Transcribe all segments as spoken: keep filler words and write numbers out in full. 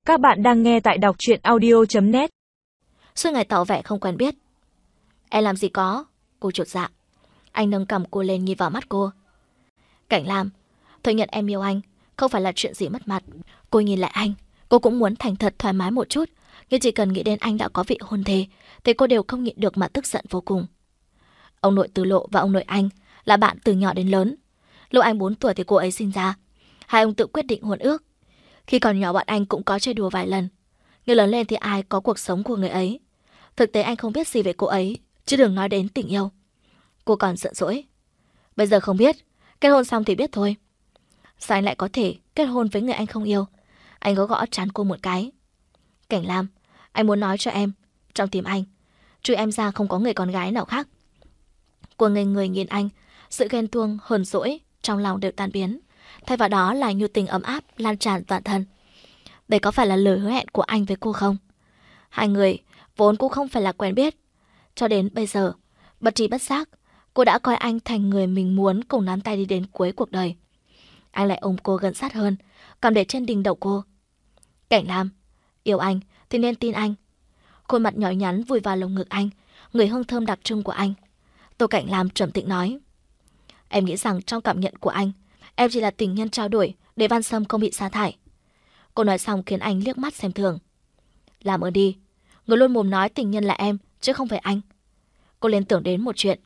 Các bạn đang nghe tại đọc truyện audio chấm net. Suốt ngày tỏ vẻ không quen biết. Em làm gì có? Cô chột dạ. Anh nâng cầm cô lên nhìn vào mắt cô. Cảnh Lam, thừa nhận em yêu anh không phải là chuyện gì mất mặt. Cô nhìn lại anh, cô cũng muốn thành thật thoải mái một chút, nhưng chỉ cần nghĩ đến anh đã có vị hôn thê thì cô đều không nhịn được mà tức giận vô cùng. Ông nội Từ Lộ và ông nội anh là bạn từ nhỏ đến lớn. Lúc anh bốn tuổi thì cô ấy sinh ra. Hai ông tự quyết định hôn ước. Khi còn nhỏ bọn anh cũng có chơi đùa vài lần, nhưng lớn lên thì ai có cuộc sống của người ấy. Thực tế anh không biết gì về cô ấy, chứ đừng nói đến tình yêu. Cô còn giận dỗi. Bây giờ không biết, kết hôn xong thì biết thôi. Sao anh lại có thể kết hôn với người anh không yêu? Anh có gõ trán cô một cái. Cảnh Lam, anh muốn nói cho em, trong tim anh, trừ em ra không có người con gái nào khác. Cô ngây người nhìn anh, sự ghen tuông, hờn dỗi trong lòng đều tan biến. Thay vào đó là nhu tình ấm áp lan tràn toàn thân. Đây có phải là lời hứa hẹn của anh với cô không? Hai người vốn cũng không phải là quen biết. Cho đến bây giờ, bất tri bất giác, cô đã coi anh thành người mình muốn cùng nắm tay đi đến cuối cuộc đời. Anh lại ôm cô gần sát hơn, cầm để trên đỉnh đầu cô. Cảnh Lam, yêu anh thì nên tin anh. Khuôn mặt nhỏ nhắn vùi vào lồng ngực anh, người hương thơm đặc trưng của anh. Tô Cảnh Lam trầm tĩnh nói. Em nghĩ rằng trong cảm nhận của anh, em chỉ là tình nhân trao đổi để Văn Sâm không bị sa thải. Cô nói xong khiến anh liếc mắt xem thường. Làm ơn đi, người luôn mồm nói tình nhân là em chứ không phải anh. Cô liên tưởng đến một chuyện.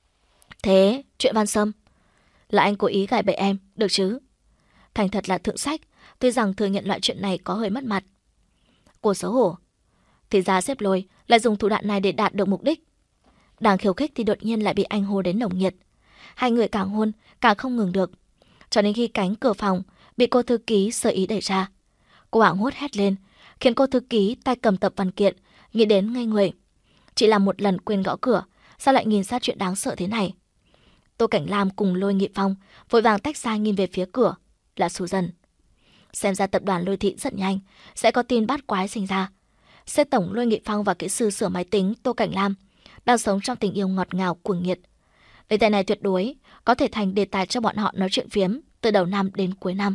Thế chuyện Văn Sâm là anh cố ý gài bẫy em, được chứ? Thành thật là thượng sách, tuy rằng thừa nhận loại chuyện này có hơi mất mặt. Cô xấu hổ. Thì ra xếp lôi lại dùng thủ đoạn này để đạt được mục đích. Đang khiêu khích thì đột nhiên lại bị anh hô đến nồng nhiệt. Hai người càng hôn càng không ngừng được, cho đến khi cánh cửa phòng bị cô thư ký sơ ý đẩy ra. Cô hoảng hốt hét lên, khiến cô thư ký tay cầm tập văn kiện nghĩ đến ngây người. Chỉ là một lần quên gõ cửa, sao lại nhìn ra chuyện đáng sợ thế này? Tô Cảnh Lam cùng Lôi Nghị Phong vội vàng tách ra nhìn về phía cửa, là Susan. Xem ra tập đoàn Lôi Thị rất nhanh sẽ có tin bát quái sinh ra. Sếp tổng Lôi Nghị Phong và kỹ sư sửa máy tính Tô Cảnh Lam đang sống trong tình yêu ngọt ngào cuồng nhiệt. Đề tài này tuyệt đối có thể thành đề tài cho bọn họ nói chuyện phiếm từ đầu năm đến cuối năm.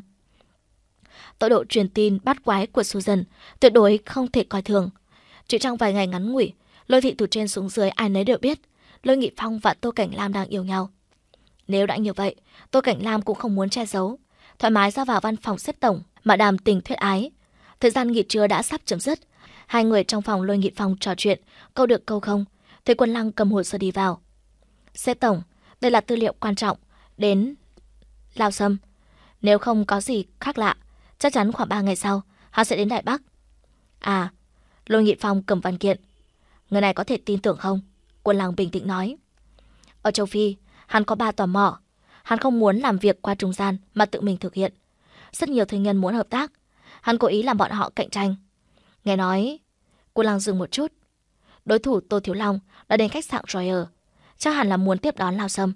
Tốc độ truyền tin bát quái của Susan tuyệt đối không thể coi thường. Chỉ trong vài ngày ngắn ngủi, Lôi Thị từ trên xuống dưới ai nấy đều biết Lôi Nghị Phong và Tô Cảnh Lam đang yêu nhau. Nếu đã như vậy, Tô Cảnh Lam cũng không muốn che giấu, thoải mái ra vào văn phòng sếp tổng mà đàm tình thuyết ái. Thời gian nghỉ trưa đã sắp chấm dứt, hai người trong phòng Lôi Nghị Phong trò chuyện câu được câu không, thì Quân Lăng cầm hồ sơ đi vào. Sếp tổng, đây là tư liệu quan trọng đến Lao Sâm. Nếu không có gì khác lạ, chắc chắn khoảng ba ngày sau hắn sẽ đến Đài Bắc. À, Lôi Nghị Phong cầm văn kiện. Người này có thể tin tưởng không? Quân Lăng bình tĩnh nói. Ở châu Phi, hắn có ba tòa mỏ. Hắn không muốn làm việc qua trung gian mà tự mình thực hiện. Rất nhiều thương nhân muốn hợp tác. Hắn cố ý làm bọn họ cạnh tranh. Nghe nói, Quân Lăng dừng một chút. Đối thủ Tô Thiếu Long đã đến khách sạn Royal, chắc hẳn là muốn tiếp đón Lao Sâm.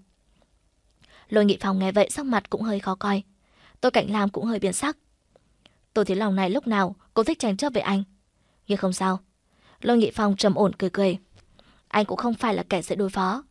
Lôi Nghị Phong nghe vậy sắc mặt cũng hơi khó coi. Tô Cảnh Lam cũng hơi biến sắc. Tô Thiếu Long này lúc nào cũng thích tranh chấp với anh. Nhưng không sao. Lôi Nghị Phong trầm ổn cười cười. Anh cũng không phải là kẻ dễ đối phó.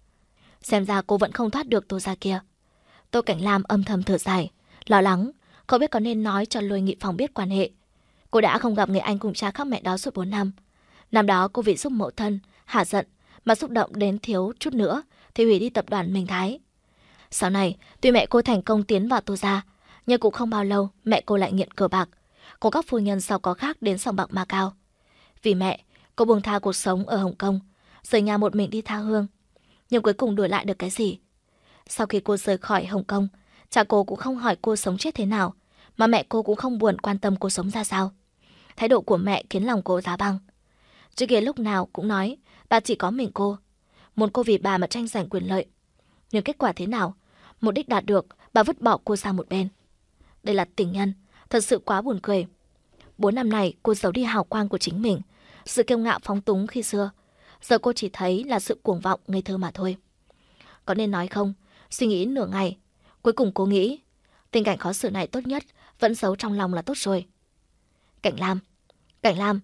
Xem ra cô vẫn không thoát được Tô gia kia. Tô Cảnh Lam âm thầm thở dài, lo lắng, không biết có nên nói cho Lôi Nghị Phong biết quan hệ. Cô đã không gặp người anh cùng cha khác mẹ đó suốt bốn năm. Năm đó cô vì giúp mẫu thân hả giận mà xúc động đến thiếu chút nữa thì hủy đi tập đoàn Minh Thái. Sau này, tuy mẹ cô thành công tiến vào Tô gia, nhưng cũng không bao lâu mẹ cô lại nghiện cờ bạc. Có các phu nhân giàu có khác đến sòng bạc Macau. Vì mẹ, cô buông tha cuộc sống ở Hồng Kông, rời nhà một mình đi tha hương. Nhưng cuối cùng đổi lại được cái gì? Sau khi cô rời khỏi Hồng Kông, cha cô cũng không hỏi cô sống chết thế nào, mà mẹ cô cũng không buồn quan tâm cô sống ra sao. Thái độ của mẹ khiến lòng cô giá băng. Trước kia lúc nào cũng nói bà chỉ có mình cô, muốn cô vì bà mà tranh giành quyền lợi. Nhưng kết quả thế nào? Mục đích đạt được, bà vứt bỏ cô sang một bên. Đây là tình nhân, thật sự quá buồn cười. Bốn năm này cô giấu đi hào quang của chính mình, sự kiêu ngạo phóng túng khi xưa. Giờ cô chỉ thấy là sự cuồng vọng ngây thơ mà thôi. Có nên nói không? Suy nghĩ nửa ngày, cuối cùng cô nghĩ tình cảnh khó xử này tốt nhất vẫn giấu trong lòng là tốt rồi. Cảnh Lam, Cảnh Lam.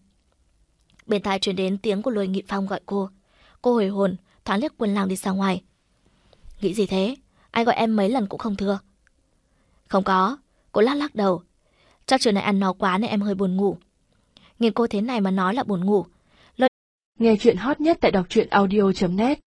Bên tai truyền đến tiếng của Lôi Nghị Phong gọi cô. Cô hồi hồn, thoáng liếc Quân Lăng đi ra ngoài. Nghĩ gì thế? Anh gọi em mấy lần cũng không thưa. Không có, cô lắc lắc đầu. Chắc chiều này ăn no quá nên em hơi buồn ngủ. Nhìn cô thế này mà nói là buồn ngủ. Nghe chuyện hot nhất tại đọc truyện audio chấm net